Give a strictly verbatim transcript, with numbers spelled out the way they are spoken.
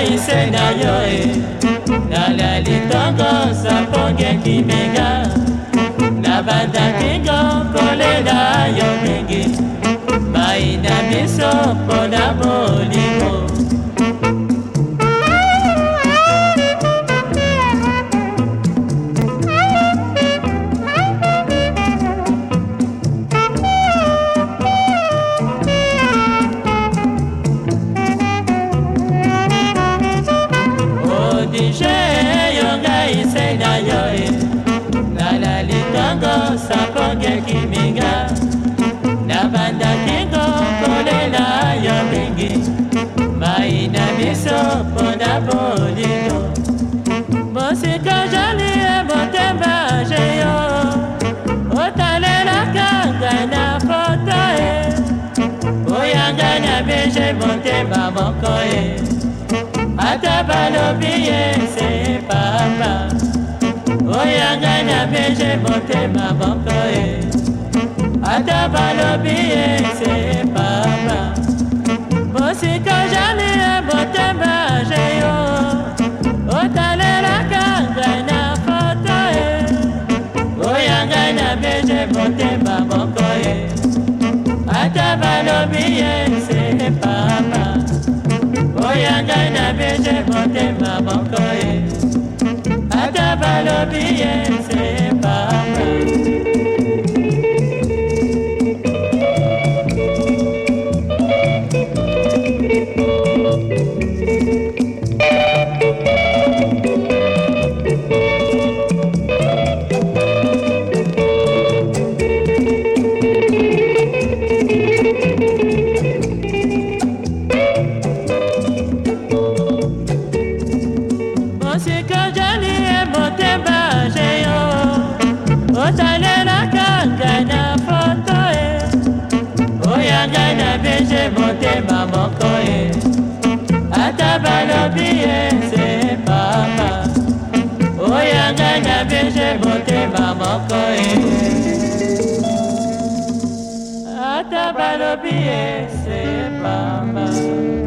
ngai se na yo e nalali ntongo saponge kimenga nabandaki kolela yo mingi mai na miso mpona molimo saponge kiminga nabandaki kolela yo mingi mai na miso mpona bolino mosika jali e motema jeyo otalelaka ngai na foto e oyanga na beje motema moko e ata balobi ye se papa oyanga na beje motema moko e ata balobi ye se papa mosika jali e motema jeyo otalelaka ngai na foto e oyanga na beje motema moko e ata balobi ye se papa oyanga na beje motema moko e ata balobi ye se papa otalelaka ngai na foto e oyanga na beje motema moko e ata balobi ye se papa oyanga na beje motema moko e ata balobi ye se papa